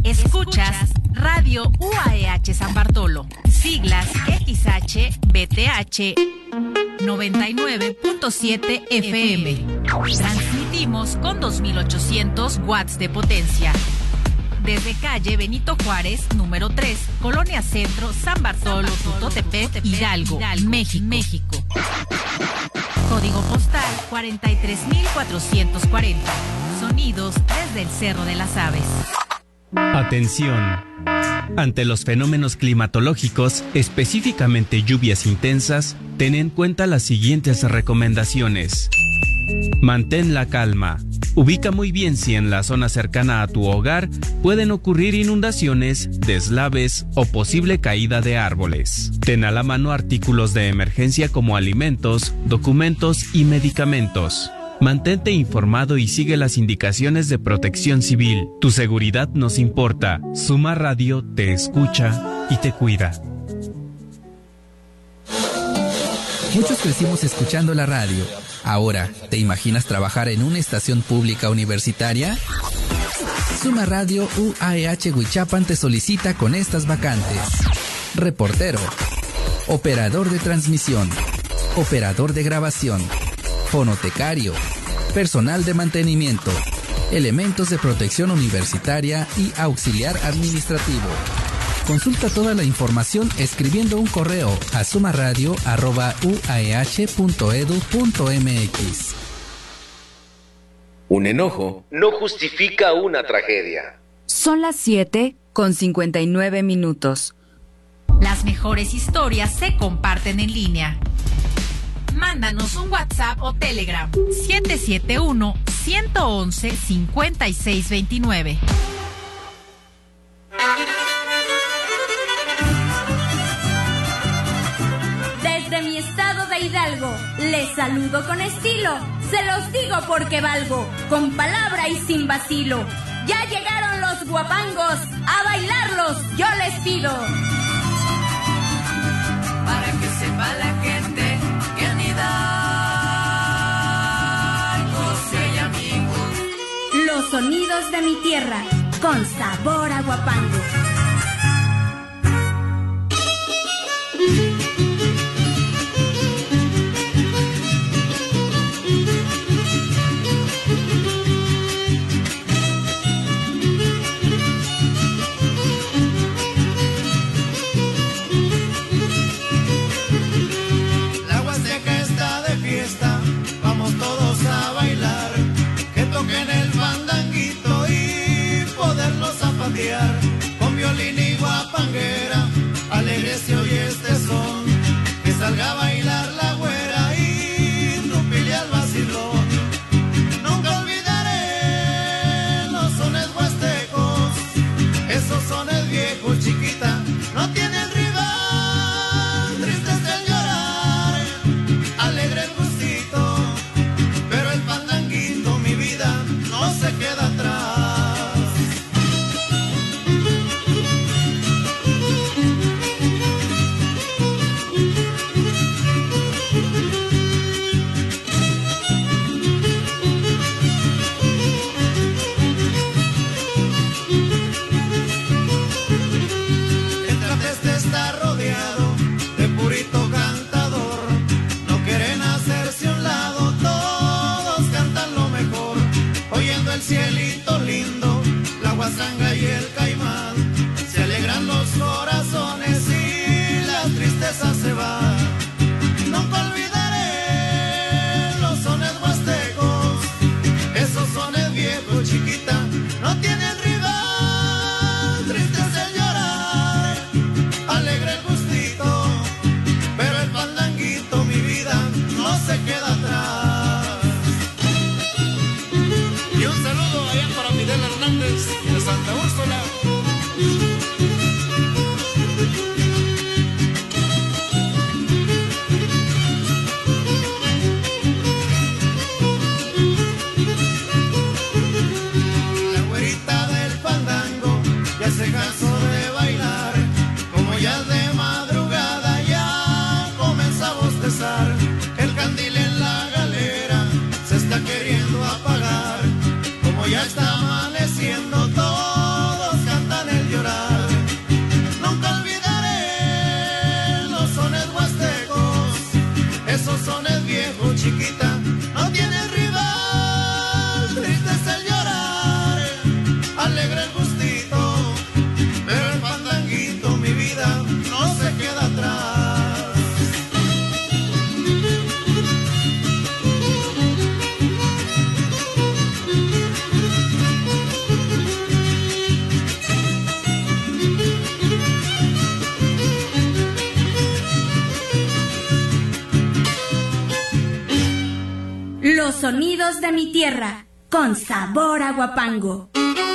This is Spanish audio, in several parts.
Escuchas Radio UAEH San Bartolo, siglas XHBTH 99.7 FM. Transmitimos con 2800 watts de potencia. Desde calle Benito Juárez, número 3, Colonia Centro, San Bartolo, Tutotepec, Hidalgo, México. Código postal 43440. Sonidos desde el Cerro de las Aves. Atención. Ante los fenómenos climatológicos, específicamente lluvias intensas, ten en cuenta las siguientes recomendaciones. Mantén la calma. Ubica muy bien si en la zona cercana a tu hogar pueden ocurrir inundaciones, deslaves o posible caída de árboles. Ten a la mano artículos de emergencia como alimentos, documentos y medicamentos. Mantente informado y sigue las indicaciones de Protección Civil. Tu seguridad nos importa. Suma Radio te escucha y te cuida. Muchos crecimos escuchando la radio. Ahora, ¿te imaginas trabajar en una estación pública universitaria? Suma Radio UAEH Huichapan te solicita con estas vacantes: reportero, operador de transmisión, operador de grabación, fonotecario, personal de mantenimiento, elementos de protección universitaria y auxiliar administrativo. Consulta toda la información escribiendo un correo a sumaradio@uaeh.edu.mx. Un enojo no justifica una tragedia. Son las 7:59. Las mejores historias se comparten en línea. Mándanos un WhatsApp o Telegram 771-111-5629. Desde mi estado de Hidalgo, les saludo con estilo. Se los digo porque valgo, con palabra y sin vacilo. Ya llegaron los guapangos, a bailarlos yo les pido. Para que sepa la gente que en Hidalgo sí hay amigos. Los sonidos de mi tierra, con sabor a guapango. Con violín y guapanguera, alegre se oye este son, que salga a bailar la güera y trupile al vacilón. Nunca olvidaré los sones huastecos, esos sones viejos, chiquita, no tienen rival, triste es el llorar, alegre el gustito, pero el pandanguito, mi vida, no se queda atrás. Cielito lindo, la guasanga y el caimán, se alegran los corazones y la tristeza se va. Nunca olvidaré los sones huastecos, esos sones viejos, chiquita, no tienen rival, triste es el llorar, alegre el gustito, pero el pandanguito, mi vida, no se queda atrás. De Santa Úrsula. sonidos de mi tierra, con sabor a guapango.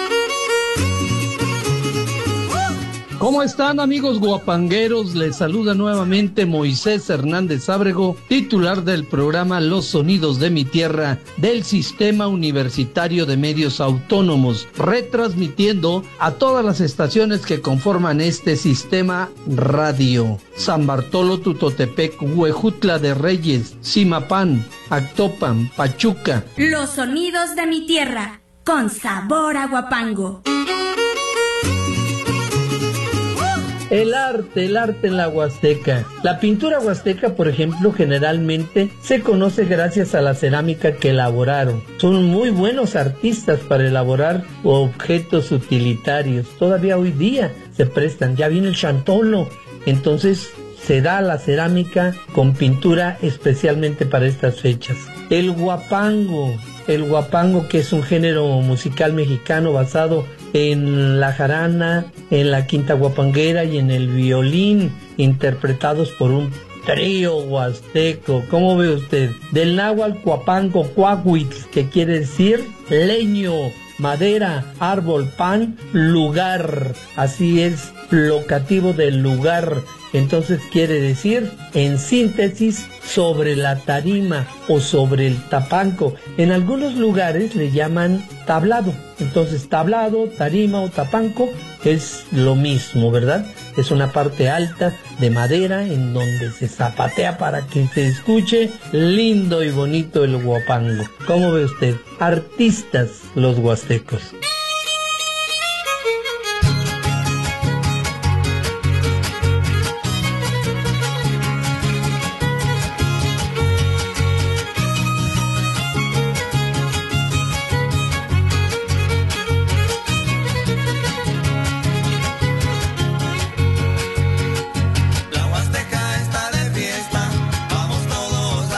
¿Cómo están, amigos guapangueros? Les saluda nuevamente Moisés Hernández Ábrego, titular del programa Los Sonidos de mi Tierra del Sistema Universitario de Medios Autónomos, retransmitiendo a todas las estaciones que conforman este sistema radio: San Bartolo, Tutotepec, Huejutla de Reyes, Zimapán, Actopan, Pachuca. Los sonidos de mi tierra, con sabor a guapango. El arte en la Huasteca. La pintura huasteca, por ejemplo, generalmente se conoce gracias a la cerámica que elaboraron. Son muy buenos artistas para elaborar objetos utilitarios. Todavía hoy día se prestan. Ya viene el chantolo. Entonces se da la cerámica con pintura especialmente para estas fechas. El guapango, que es un género musical mexicano basado en la jarana, en la quinta guapanguera y en el violín, interpretados por un trío huasteco. ¿Cómo ve usted? Del náhuatl guapango, cuahuitl, que quiere decir leño, madera, árbol, pan, lugar. Así es, locativo del lugar. Entonces quiere decir, en síntesis, sobre la tarima o sobre el tapanco. En algunos lugares le llaman tablado. Entonces tablado, tarima o tapanco es lo mismo, ¿verdad? Es una parte alta de madera en donde se zapatea para que se escuche lindo y bonito el guapango. ¿Cómo ve usted? Artistas los huastecos.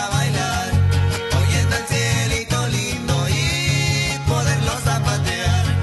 Oyendo el cielito lindo y poderlo zapatear.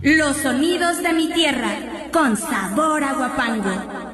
Los sonidos de mi tierra, con sabor a guapango.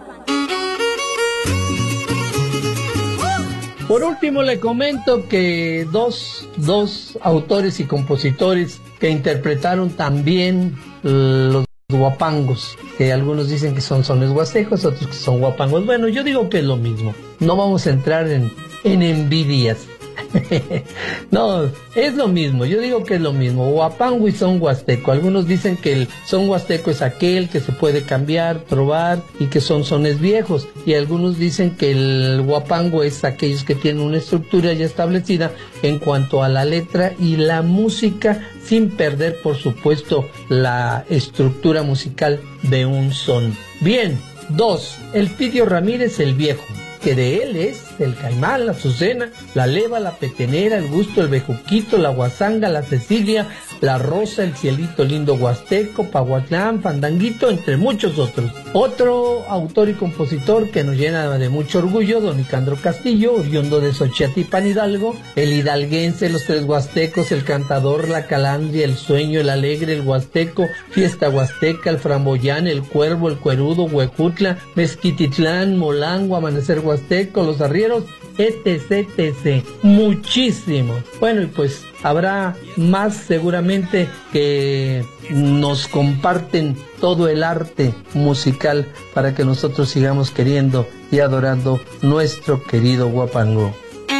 Por último, le comento que dos autores y compositores que interpretaron también los guapangos, que algunos dicen que son sones huastecos, otros que son guapangos. Bueno, yo digo que es lo mismo. No vamos a entrar en envidias. No, es lo mismo, yo digo que es lo mismo, guapango y son huasteco. Algunos dicen que el son huasteco es aquel que se puede cambiar, probar y que son sones viejos, y algunos dicen que el guapango es aquellos que tienen una estructura ya establecida en cuanto a la letra y la música, sin perder por supuesto la estructura musical de un son. Bien, 2. Elpidio Ramírez el Viejo, que de él es el caimán, la azucena, la leva, la petenera, el gusto, el bejuquito, la guasanga, la Cecilia, la rosa, el cielito lindo huasteco, pahuatlán, fandanguito, entre muchos otros. Otro autor y compositor que nos llena de mucho orgullo, don Nicandro Castillo, oriundo de Xochiatlán, Hidalgo, el hidalguense, los tres huastecos, el cantador, la calandria, el sueño, el alegre, el huasteco, fiesta huasteca, el framboyán, el cuervo, el cuerudo, Huecutla, Mezquititlán, Molango, amanecer huasteco, los arrieros, etc. Muchísimos. Bueno, y pues habrá más seguramente que nos comparten todo el arte musical para que nosotros sigamos queriendo y adorando nuestro querido guapango.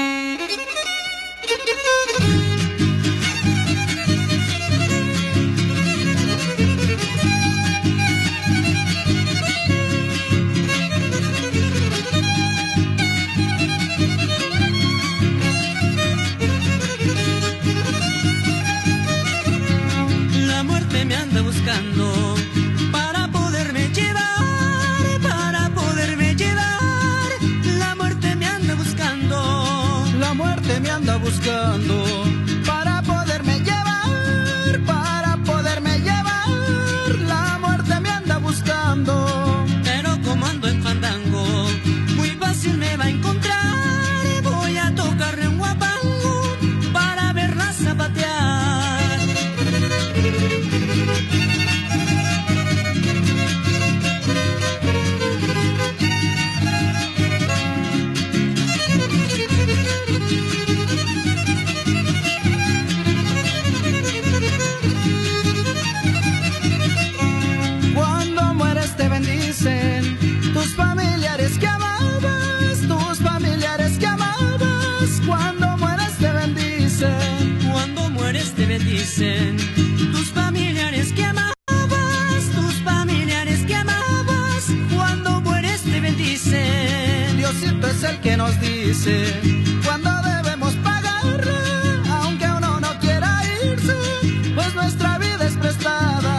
Para poderme llevar, la muerte me anda buscando. Pero como ando en fandango, muy fácil me va a encontrar. Voy a tocarle un guapango para verla zapatear. Tus familiares que amabas, cuando mueres te bendicen. Cuando mueres te bendicen. Tus familiares que amabas, cuando mueres te bendicen. Diosito es el que nos dice cuando debemos pagarle, aunque uno no quiera irse, pues nuestra vida es prestada.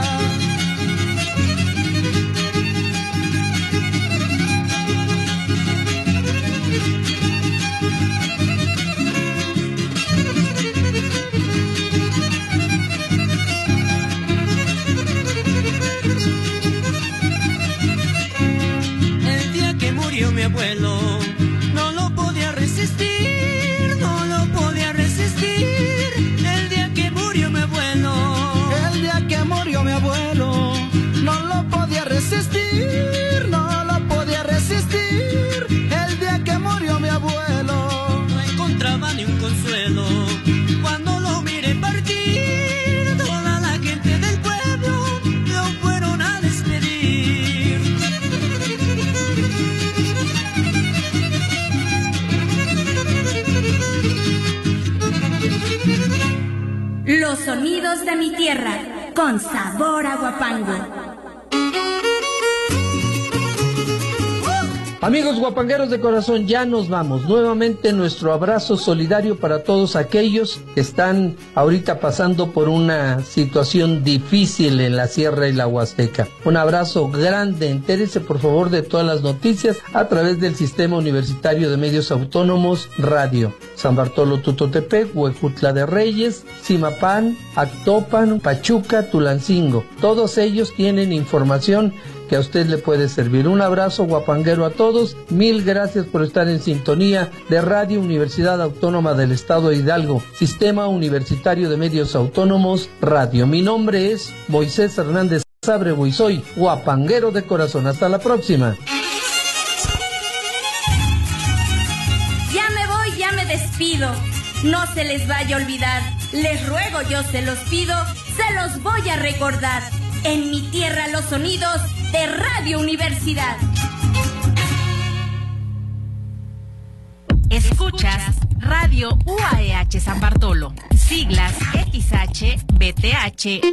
Mi abuelo no lo podía resistir, no lo podía resistir. El día que murió mi abuelo, el día que murió mi abuelo, no lo podía resistir, no lo podía resistir. El día que murió mi abuelo, no encontraba ni un consuelo. Cuando lo miré partir, toda la gente del pueblo lo fueron a despedir. Los sonidos de mi tierra, con sabor a guapango. Amigos guapangueros de corazón, ya nos vamos. Nuevamente nuestro abrazo solidario para todos aquellos que están ahorita pasando por una situación difícil en la Sierra y la Huasteca. Un abrazo grande. Entérese por favor de todas las noticias a través del Sistema Universitario de Medios Autónomos Radio. San Bartolo Tutotepec, Huejutla de Reyes, Zimapán, Actopan, Pachuca, Tulancingo. Todos ellos tienen información que a usted le puede servir. Un abrazo guapanguero a todos. Mil gracias por estar en sintonía de Radio Universidad Autónoma del Estado de Hidalgo, Sistema Universitario de Medios Autónomos, Radio. Mi nombre es Moisés Hernández Ábrego y soy guapanguero de corazón. Hasta la próxima. Ya me voy, ya me despido. No se les vaya a olvidar. Les ruego, yo se los pido, se los voy a recordar. En mi tierra los sonidos de Radio Universidad. Escuchas Radio UAEH San Bartolo, siglas XHBTH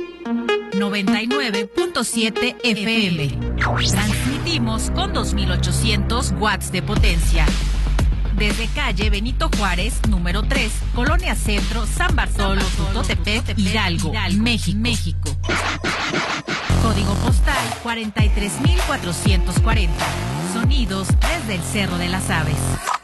99.7 FM. Transmitimos con 2800 watts de potencia. Desde calle Benito Juárez, número 3, Colonia Centro, San Bartolo, Tutotepec, Hidalgo, México. Código postal 43440. Sonidos desde el Cerro de las Aves.